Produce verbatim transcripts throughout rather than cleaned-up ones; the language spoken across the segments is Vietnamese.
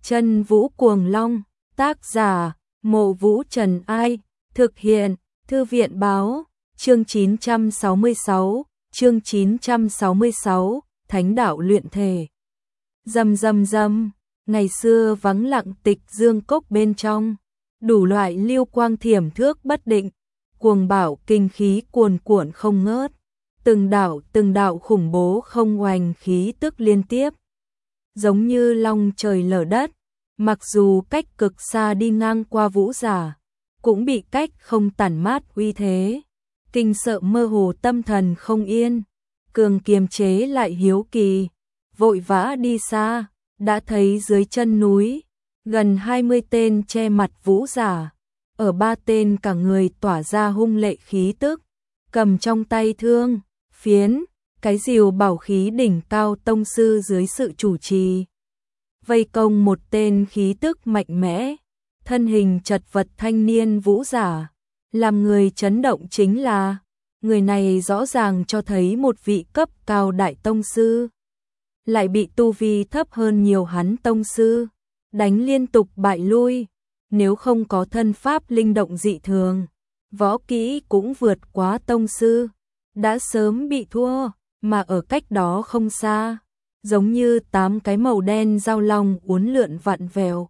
Chân Vũ Cuồng Long, tác giả, Mộ Vũ Trần Ai, thực hiện, Thư viện Báo, chương chín trăm sáu mươi sáu, chương chín trăm sáu mươi sáu, Thánh đạo luyện thể. Rầm rầm rầm, ngày xưa vắng lặng tịch dương cốc bên trong, đủ loại lưu quang thiểm thước bất định, cuồng bạo kinh khí cuồn cuộn không ngớt, từng đạo từng đạo khủng bố không oanh khí tức liên tiếp, giống như long trời lở đất, mặc dù cách cực xa đi ngang qua vũ giả, cũng bị cách không tản mát uy thế, kinh sợ mơ hồ tâm thần không yên, cường kiềm chế lại hiếu kỳ, vội vã đi xa, đã thấy dưới chân núi, gần hai mươi tên che mặt vũ giả, ở ba tên cả người tỏa ra hung lệ khí tức, cầm trong tay thương, phiến, cái rìu bảo khí đỉnh cao tông sư dưới sự chủ trì. Vây công một tên khí tức mạnh mẽ, thân hình chật vật thanh niên vũ giả, làm người chấn động chính là, người này rõ ràng cho thấy một vị cấp cao đại tông sư, lại bị tu vi thấp hơn nhiều hắn tông sư, đánh liên tục bại lui, nếu không có thân pháp linh động dị thường, võ kỹ cũng vượt quá tông sư, đã sớm bị thua, mà ở cách đó không xa, giống như tám cái màu đen dao long uốn lượn vặn vẹo,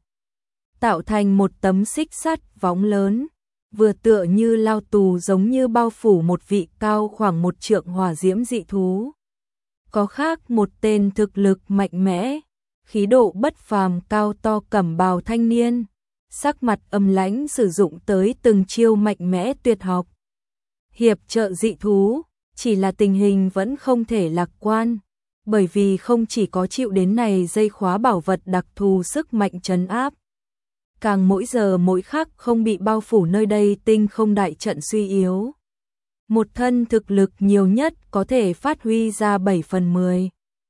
tạo thành một tấm xích sắt võng lớn, vừa tựa như lao tù giống như bao phủ một vị cao khoảng một trượng hỏa diễm dị thú. Có khác một tên thực lực mạnh mẽ, khí độ bất phàm cao to cẩm bào thanh niên, sắc mặt âm lãnh sử dụng tới từng chiêu mạnh mẽ tuyệt học. Hiệp trợ dị thú, chỉ là tình hình vẫn không thể lạc quan, bởi vì không chỉ có chịu đến này dây khóa bảo vật đặc thù sức mạnh trấn áp, càng mỗi giờ mỗi khắc không bị bao phủ nơi đây tinh không đại trận suy yếu. Một thân thực lực nhiều nhất có thể phát huy ra bảy phần mười.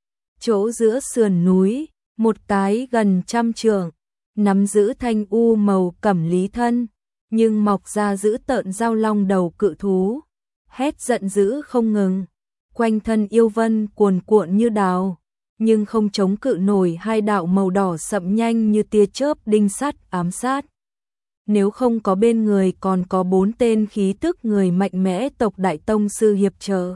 Chỗ giữa sườn núi, một cái gần trăm trượng, nắm giữ thanh u màu cẩm lý thân, nhưng mọc ra giữ tợn dao long đầu cự thú, hét giận dữ không ngừng, quanh thân yêu vân cuồn cuộn như đào, nhưng không chống cự nổi hai đạo màu đỏ sậm nhanh như tia chớp đinh sắt ám sát. Nếu không có bên người còn có bốn tên khí tức người mạnh mẽ tộc đại tông sư hiệp trợ,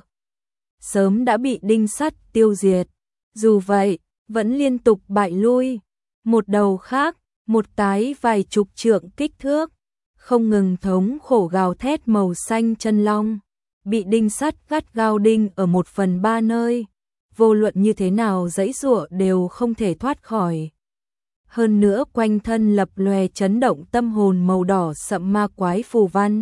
sớm đã bị đinh sắt tiêu diệt. Dù vậy, vẫn liên tục bại lui. Một đầu khác, một cái vài chục trượng kích thước, không ngừng thống khổ gào thét màu xanh chân long, bị đinh sắt gắt gao đinh ở một phần ba nơi, vô luận như thế nào giãy giụa đều không thể thoát khỏi. Hơn nữa quanh thân lập lòe chấn động tâm hồn màu đỏ sậm ma quái phù văn,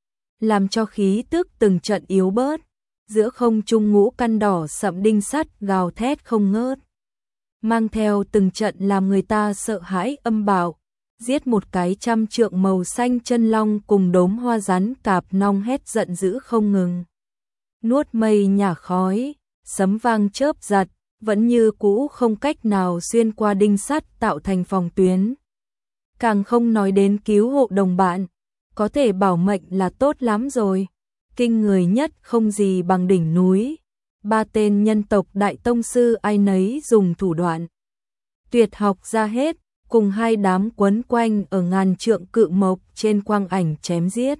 làm cho khí tức từng trận yếu bớt, giữa không trung ngũ căn đỏ sậm đinh sắt gào thét không ngớt, mang theo từng trận làm người ta sợ hãi âm bạo, giết một cái trăm trượng màu xanh chân long cùng đốm hoa rắn cạp nong hét giận dữ không ngừng. Nuốt mây nhả khói, sấm vang chớp giật, vẫn như cũ không cách nào xuyên qua đinh sắt tạo thành phòng tuyến. Càng không nói đến cứu hộ đồng bạn, có thể bảo mệnh là tốt lắm rồi. Kinh người nhất không gì bằng đỉnh núi, ba tên nhân tộc đại tông sư ai nấy dùng thủ đoạn tuyệt học ra hết, cùng hai đám quấn quanh ở ngàn trượng cự mộc trên quang ảnh chém giết.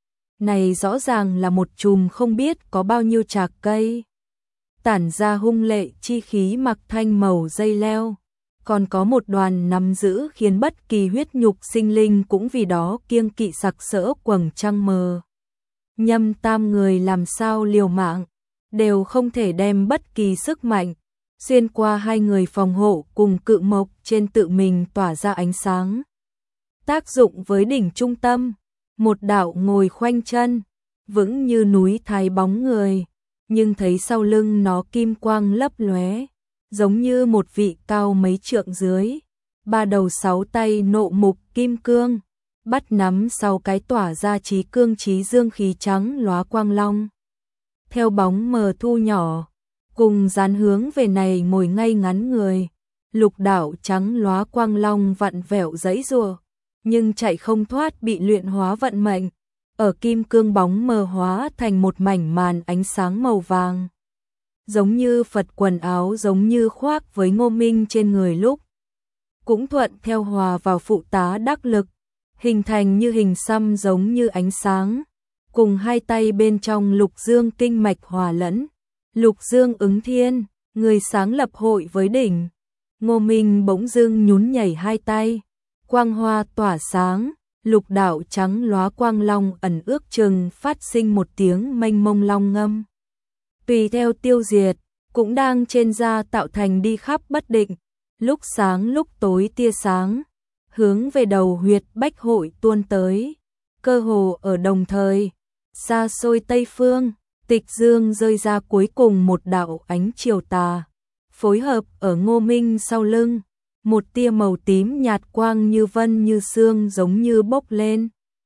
Này rõ ràng là một chùm không biết có bao nhiêu trạc cây, tản ra hung lệ chi khí mặc thanh màu dây leo, còn có một đoàn nắm giữ khiến bất kỳ huyết nhục sinh linh cũng vì đó kiêng kỵ sặc sỡ quầng trăng mờ. Nhâm tam người làm sao liều mạng, đều không thể đem bất kỳ sức mạnh xuyên qua hai người phòng hộ cùng cự mộc trên tự mình tỏa ra ánh sáng. Tác dụng với đỉnh trung tâm, một đạo ngồi khoanh chân, vững như núi thái bóng người, nhưng thấy sau lưng nó kim quang lấp lóe, giống như một vị cao mấy trượng dưới, ba đầu sáu tay nộ mục kim cương, bắt nắm sau cái tỏa ra trí cương trí dương khí trắng lóa quang long. Theo bóng mờ thu nhỏ, cùng dán hướng về này ngồi ngay ngắn người, lục đạo trắng lóa quang long vặn vẹo giãy giụa, nhưng chạy không thoát bị luyện hóa vận mệnh, ở kim cương bóng mờ hóa thành một mảnh màn ánh sáng màu vàng. Giống như Phật quần áo giống như khoác với Ngô Minh trên người lúc cũng thuận theo hòa vào phụ tá đắc lực, hình thành như hình xăm giống như ánh sáng, cùng hai tay bên trong lục dương kinh mạch hòa lẫn. Lục dương ứng thiên, người sáng lập hội với đỉnh. Ngô Minh bỗng dưng nhún nhảy hai tay, quang hoa tỏa sáng, lục đạo trắng lóa quang long ẩn ước chừng phát sinh một tiếng mênh mông long ngâm. Tùy theo tiêu diệt, cũng đang trên da tạo thành đi khắp bất định, lúc sáng lúc tối tia sáng, hướng về đầu huyệt bách hội tuôn tới, cơ hồ ở đồng thời, xa xôi Tây Phương, Tịch Dương rơi ra cuối cùng một đạo ánh chiều tà, phối hợp ở Ngô Minh sau lưng, một tia màu tím nhạt quang như vân như sương giống như bốc lên.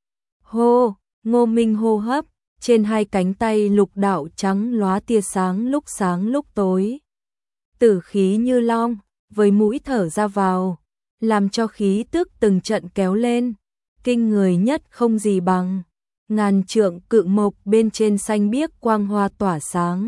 Hô, Ngô Minh hô hấp, trên hai cánh tay lục đạo trắng lóa tia sáng lúc sáng lúc tối. Tử khí như long, với mũi thở ra vào, làm cho khí tức từng trận kéo lên, kinh người nhất không gì bằng. Ngàn trượng cự mộc bên trên xanh biếc quang hoa tỏa sáng.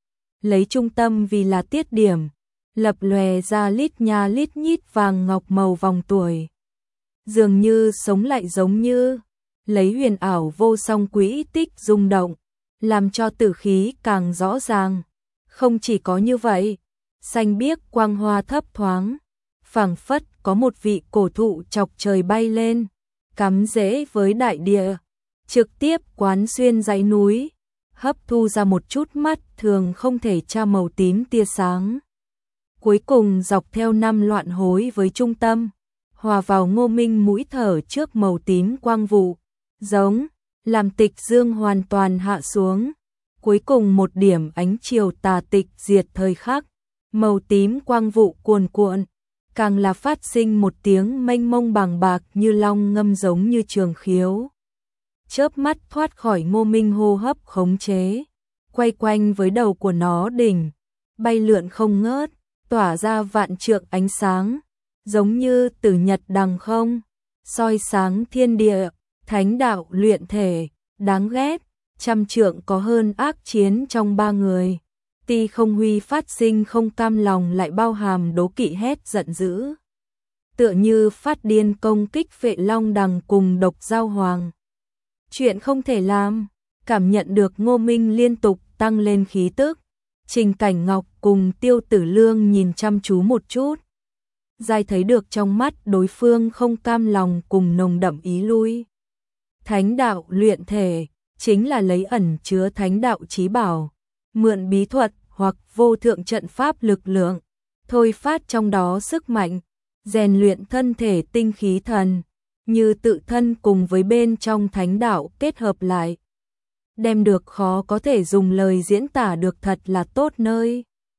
Lấy trung tâm vì là tiết điểm, lập lòe ra lít nha lít nhít vàng ngọc màu vòng tuổi. Dường như sống lại giống như, lấy huyền ảo vô song quỹ tích rung động, làm cho tử khí càng rõ ràng. Không chỉ có như vậy, xanh biếc quang hoa thấp thoáng, phảng phất có một vị cổ thụ chọc trời bay lên, cắm rễ với đại địa, trực tiếp quán xuyên dãy núi, hấp thu ra một chút mắt thường không thể tra màu tím tia sáng. Cuối cùng dọc theo năm loạn hối với trung tâm, hòa vào Ngô Minh mũi thở trước màu tím quang vụ, giống, làm Tịch Dương hoàn toàn hạ xuống. Cuối cùng một điểm ánh chiều tà tịch diệt thời khắc, màu tím quang vụ cuồn cuộn, càng là phát sinh một tiếng mênh mông bàng bạc như long ngâm giống như trường khiếu. Chớp mắt thoát khỏi Ngô Minh hô hấp khống chế, quay quanh với đầu của nó đỉnh, bay lượn không ngớt, tỏa ra vạn trượng ánh sáng, giống như tử nhật đằng không, soi sáng thiên địa, thánh đạo luyện thể, đáng ghét, trăm trượng có hơn ác chiến trong ba người. Ti Không Huy phát sinh không cam lòng lại bao hàm đố kỵ hét giận dữ. Tựa như phát điên công kích Vệ Long Đằng cùng Độc Giao Hoàng. Chuyện không thể làm, cảm nhận được Ngô Minh liên tục tăng lên khí tức. Trình Cảnh Ngọc cùng Tiêu Tử Lương nhìn chăm chú một chút. Giai thấy được trong mắt đối phương không cam lòng cùng nồng đậm ý lui. Thánh đạo luyện thể, chính là lấy ẩn chứa thánh đạo chí bảo, mượn bí thuật hoặc vô thượng trận pháp lực lượng, thôi phát trong đó sức mạnh, rèn luyện thân thể tinh khí thần, như tự thân cùng với bên trong thánh đạo kết hợp lại. Đem được khó có thể dùng lời diễn tả được thật là tốt nơi.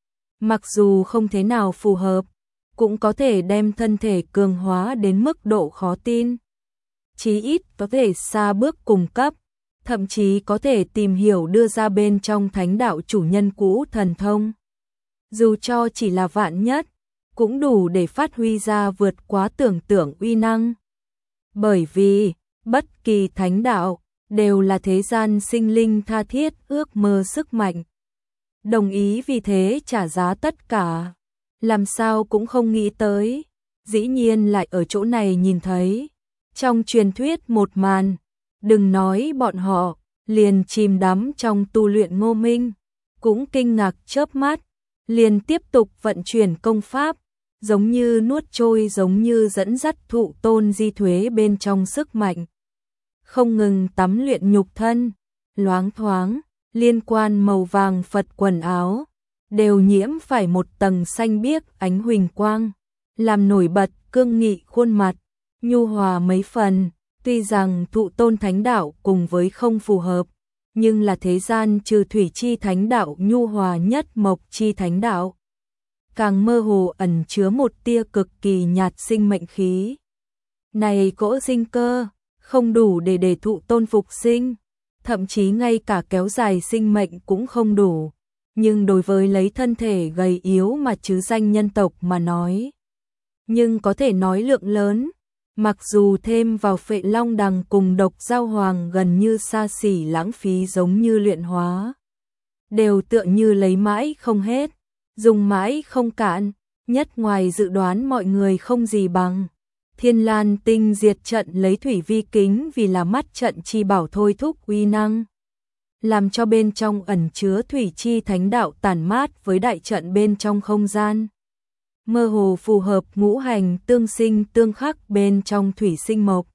Mặc dù không thế nào phù hợp, cũng có thể đem thân thể cường hóa đến mức độ khó tin. Chí ít có thể xa bước cùng cấp, thậm chí có thể tìm hiểu đưa ra bên trong thánh đạo chủ nhân cũ thần thông. Dù cho chỉ là vạn nhất, cũng đủ để phát huy ra vượt quá tưởng tượng uy năng. Bởi vì, bất kỳ thánh đạo, đều là thế gian sinh linh tha thiết ước mơ sức mạnh. Đồng ý vì thế trả giá tất cả, làm sao cũng không nghĩ tới, dĩ nhiên lại ở chỗ này nhìn thấy. Trong truyền thuyết một màn, đừng nói bọn họ, liền chìm đắm trong tu luyện Ngô Minh, cũng kinh ngạc chớp mắt, liền tiếp tục vận chuyển công pháp, giống như nuốt trôi giống như dẫn dắt thụ tôn di thuế bên trong sức mạnh. Không ngừng tắm luyện nhục thân, loáng thoáng, liên quan màu vàng Phật quần áo, đều nhiễm phải một tầng xanh biếc ánh huỳnh quang, làm nổi bật cương nghị khuôn mặt, nhu hòa mấy phần. Tuy rằng thụ tôn thánh đạo cùng với không phù hợp, nhưng là thế gian trừ thủy chi thánh đạo nhu hòa nhất mộc chi thánh đạo. Càng mơ hồ ẩn chứa một tia cực kỳ nhạt sinh mệnh khí. Này cỗ sinh cơ, không đủ để để thụ tôn phục sinh, thậm chí ngay cả kéo dài sinh mệnh cũng không đủ. Nhưng đối với lấy thân thể gầy yếu mà chứ danh nhân tộc mà nói, nhưng có thể nói lượng lớn. Mặc dù thêm vào Phệ Long Đằng cùng Độc Giao Hoàng gần như xa xỉ lãng phí giống như luyện hóa, đều tựa như lấy mãi không hết, dùng mãi không cạn, nhất ngoài dự đoán mọi người không gì bằng. Thiên Lan Tinh diệt trận lấy thủy vi kính vì là mắt trận chi bảo thôi thúc uy năng, làm cho bên trong ẩn chứa thủy chi thánh đạo tản mát với đại trận bên trong không gian. Mơ hồ phù hợp ngũ hành tương sinh tương khắc bên trong thủy sinh mộc,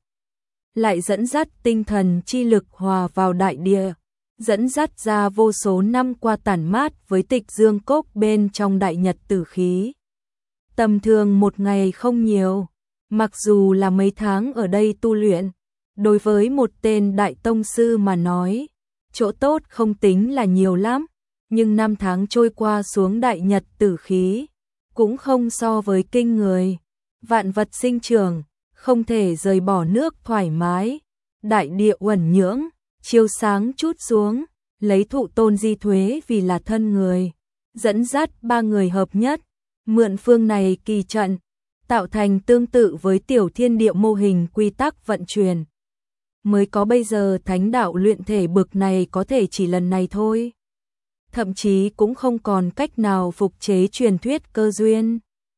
lại dẫn dắt tinh thần chi lực hòa vào đại địa, dẫn dắt ra vô số năm qua tản mát với tịch dương cốc bên trong đại nhật tử khí. Tầm thường một ngày không nhiều, mặc dù là mấy tháng ở đây tu luyện, đối với một tên đại tông sư mà nói, chỗ tốt không tính là nhiều lắm, nhưng năm tháng trôi qua xuống đại nhật tử khí, cũng không so với kinh người. Vạn vật sinh trưởng, không thể rời bỏ nước thoải mái, đại địa uẩn nhưỡng, chiếu sáng chút xuống, lấy thụ tôn di thuế vì là thân người, dẫn dắt ba người hợp nhất, mượn phương này kỳ trận, tạo thành tương tự với tiểu thiên địa mô hình quy tắc vận chuyển. Mới có bây giờ thánh đạo luyện thể bực này có thể chỉ lần này thôi. Thậm chí cũng không còn cách nào phục chế truyền thuyết cơ duyên.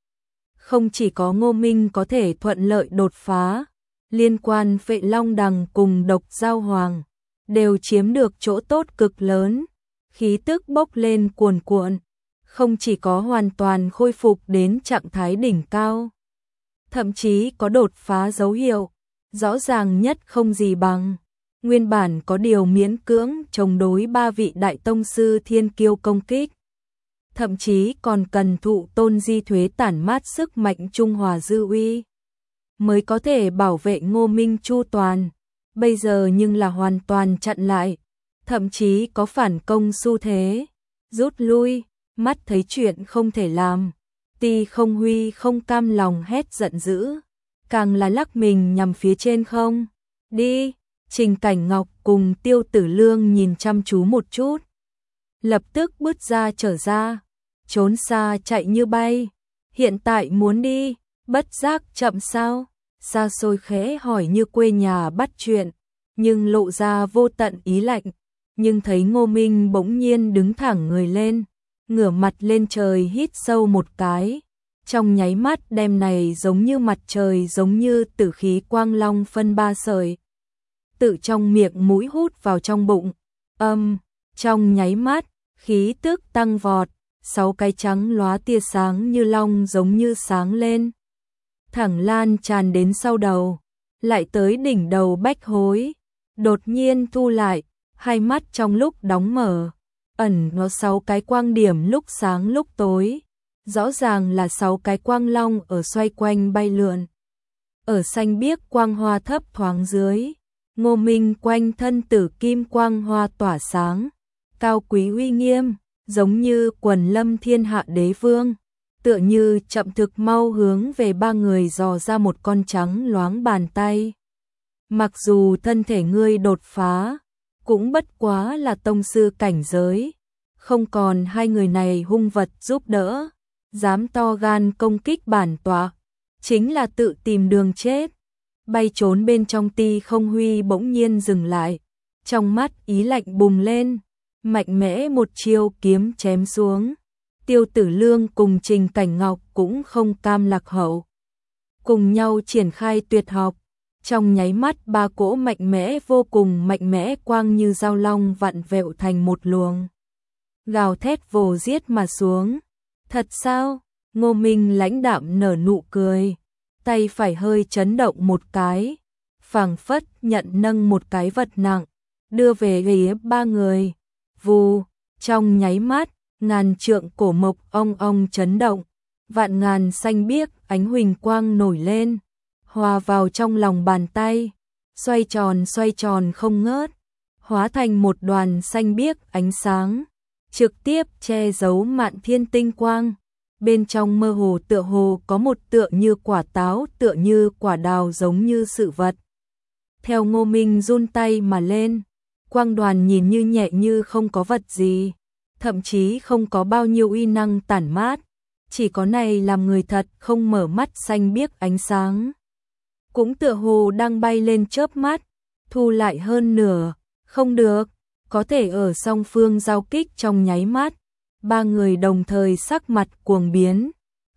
Không chỉ có Ngô Minh có thể thuận lợi đột phá, liên quan Phệ Long Đằng cùng Độc Giao Hoàng đều chiếm được chỗ tốt cực lớn, khí tức bốc lên cuồn cuộn, không chỉ có hoàn toàn khôi phục đến trạng thái đỉnh cao, thậm chí có đột phá dấu hiệu, rõ ràng nhất không gì bằng. Nguyên bản có điều miễn cưỡng chống đối ba vị đại tông sư thiên kiêu công kích, thậm chí còn cần thụ tôn di thuế tản mát sức mạnh trung hòa dư uy, mới có thể bảo vệ Ngô Minh chu toàn. Bây giờ nhưng là hoàn toàn chặn lại, thậm chí có phản công xu thế, rút lui, mắt thấy chuyện không thể làm. Ti Không Huy không cam lòng hét giận dữ, càng là lắc mình nhằm phía trên không. Đi! Trình Cảnh Ngọc cùng Tiêu Tử Lương nhìn chăm chú một chút, lập tức bứt ra trở ra, trốn xa chạy như bay. Hiện tại muốn đi, bất giác chậm sao? Xa xôi khẽ hỏi như quê nhà bắt chuyện, nhưng lộ ra vô tận ý lạnh. Nhưng thấy Ngô Minh bỗng nhiên đứng thẳng người lên, ngửa mặt lên trời hít sâu một cái, trong nháy mắt đem này giống như mặt trời giống như tử khí quang long phân ba sợi, tự trong miệng mũi hút vào trong bụng. Âm, trong nháy mắt, khí tức tăng vọt, sáu cái trắng lóa tia sáng như long giống như sáng lên, thẳng lan tràn đến sau đầu, lại tới đỉnh đầu bách hối, đột nhiên thu lại, hai mắt trong lúc đóng mở, ẩn nó sáu cái quang điểm lúc sáng lúc tối, rõ ràng là sáu cái quang long ở xoay quanh bay lượn. Ở xanh biếc quang hoa thấp thoáng dưới, Ngô Minh quanh thân tử kim quang hoa tỏa sáng, cao quý uy nghiêm, giống như quần lâm thiên hạ đế vương, tựa như chậm thực mau hướng về ba người dò ra một con trắng loáng bàn tay. Mặc dù thân thể ngươi đột phá, cũng bất quá là tông sư cảnh giới, không còn hai người này hung vật giúp đỡ, dám to gan công kích bản tọa, chính là tự tìm đường chết. Bay trốn bên trong Ti Không Huy bỗng nhiên dừng lại, trong mắt ý lạnh bùng lên, mạnh mẽ một chiêu kiếm chém xuống. Tiêu Tử Lương cùng Trình Cảnh Ngọc cũng không cam lạc hậu, cùng nhau triển khai tuyệt học, trong nháy mắt ba cỗ mạnh mẽ vô cùng mạnh mẽ quang như dao long vặn vẹo thành một luồng, gào thét vồ giết mà xuống. Thật sao? Ngô Minh lãnh đạm nở nụ cười, tay phải hơi chấn động một cái, phảng phất nhận nâng một cái vật nặng, đưa về ghế ba người. Vù, trong nháy mắt, ngàn trượng cổ mộc ong ong chấn động, vạn ngàn xanh biếc ánh huỳnh quang nổi lên, hòa vào trong lòng bàn tay, xoay tròn xoay tròn không ngớt, hóa thành một đoàn xanh biếc ánh sáng, trực tiếp che giấu mạn thiên tinh quang. Bên trong mơ hồ tựa hồ có một tựa như quả táo, tựa như quả đào giống như sự vật. Theo Ngô Minh run tay mà lên, quang đoàn nhìn như nhẹ như không có vật gì, thậm chí không có bao nhiêu uy năng tản mát, chỉ có này làm người thật không mở mắt xanh biếc ánh sáng. Cũng tựa hồ đang bay lên chớp mắt, thu lại hơn nửa, không được, có thể ở song phương giao kích trong nháy mắt. Ba người đồng thời sắc mặt cuồng biến,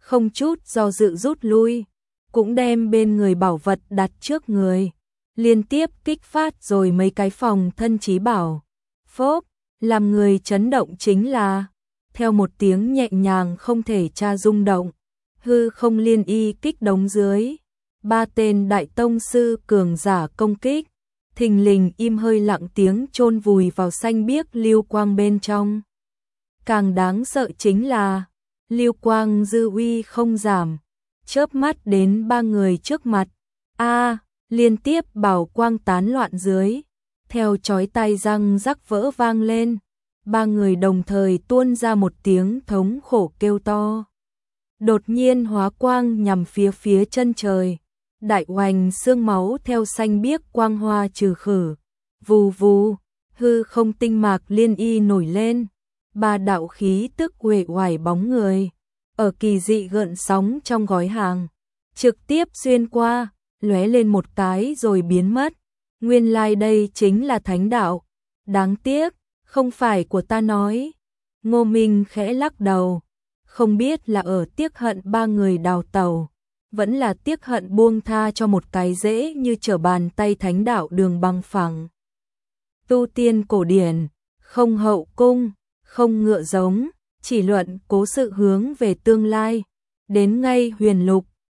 không chút do dự rút lui, cũng đem bên người bảo vật đặt trước người, liên tiếp kích phát rồi mấy cái phòng thân trí bảo. Phốp, làm người chấn động chính là, theo một tiếng nhẹ nhàng không thể tra rung động, hư không liên y kích đống dưới, ba tên đại tông sư cường giả công kích, thình lình im hơi lặng tiếng chôn vùi vào xanh biếc lưu quang bên trong. Càng đáng sợ chính là, lưu quang dư uy không giảm, chớp mắt đến ba người trước mặt. A, liên tiếp bảo quang tán loạn dưới, theo chói tai răng rắc vỡ vang lên, ba người đồng thời tuôn ra một tiếng thống khổ kêu to. Đột nhiên hóa quang nhằm phía phía chân trời, đại oanh xương máu theo xanh biếc quang hoa trừ khử, vù vù, hư không tinh mạc liên y nổi lên, ba đạo khí tức uể oải bóng người, ở kỳ dị gợn sóng trong gói hàng, trực tiếp xuyên qua, lóe lên một cái rồi biến mất. Nguyên lai like đây chính là thánh đạo, đáng tiếc, không phải của ta nói. Ngô Minh khẽ lắc đầu, không biết là ở tiếc hận ba người đào tẩu, vẫn là tiếc hận buông tha cho một cái dễ như trở bàn tay thánh đạo đường băng phẳng. Tu tiên cổ điển, không hậu cung, không ngựa giống, chỉ luận cố sự hướng về tương lai, đến ngay huyền lục,